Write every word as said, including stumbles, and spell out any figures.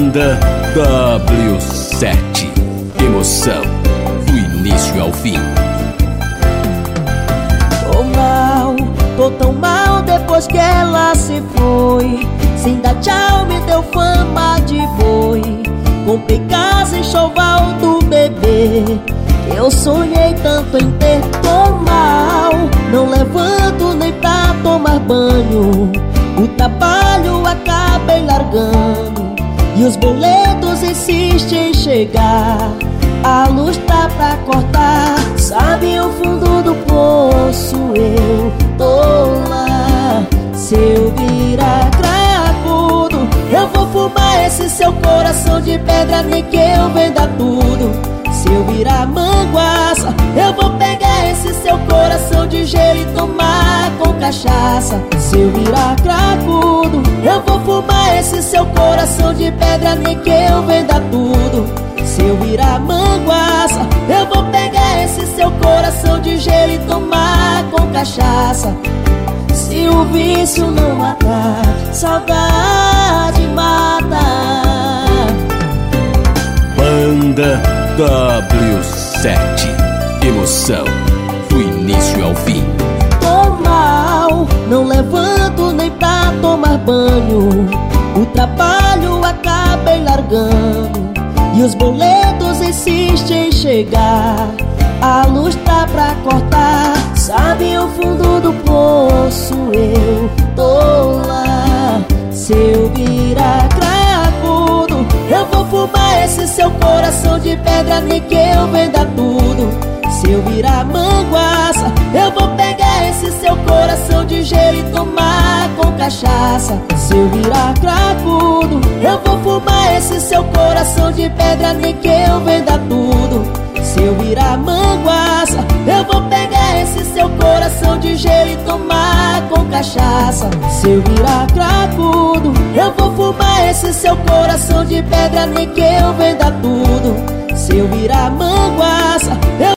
Banda W sete. Emoção do início ao fim. Tô mal, tô tão mal depois que ela se foi. Sem dar tchau me deu fama de boi. Comprei casa em Choval do bebê. Eu sonhei tanto em ter. Tô mal, não levanto nem pra tomar banho. O trabalho acabei largando e os boletos insistem em chegar. A luz tá pra cortar, sabe o fundo do poço eu tô lá. Se eu virar cracudo, eu vou fumar esse seu coração de pedra, nem que eu venda tudo. Se eu virar manguaça, eu vou pegar esse seu coração de gelo e tomar com cachaça. Se eu virar cracudo, eu vou fumar esse seu coração de pedra, nem que eu venda tudo. Se eu virar manguaça, eu vou pegar esse seu coração de gelo e tomar com cachaça. Se o vício não matar, saudade mata. Banda W sete. Emoção do início ao fim. Tô mal, não levanto nem pra tomar banho. O trabalho acabei largando e os boletos insistem em chegar. A luz tá pra cortar, sabe o fundo do poço eu tô lá. Se eu virar cracudo, eu vou fumar esse seu coração de pedra, nem que eu venda tudo. Se eu virar manguaça, eu vou pegar esse seu coração de gelo e tomar com cachaça. Se eu virar cracudo, eu vou fumar esse seu coração de pedra, nem que eu venda tudo. Se eu virar manguaça, eu vou pegar esse seu coração de gelo e tomar com cachaça. Se eu virar cracudo, eu vou fumar esse seu coração de pedra, nem que eu venda tudo. Se eu virar manguaça, eu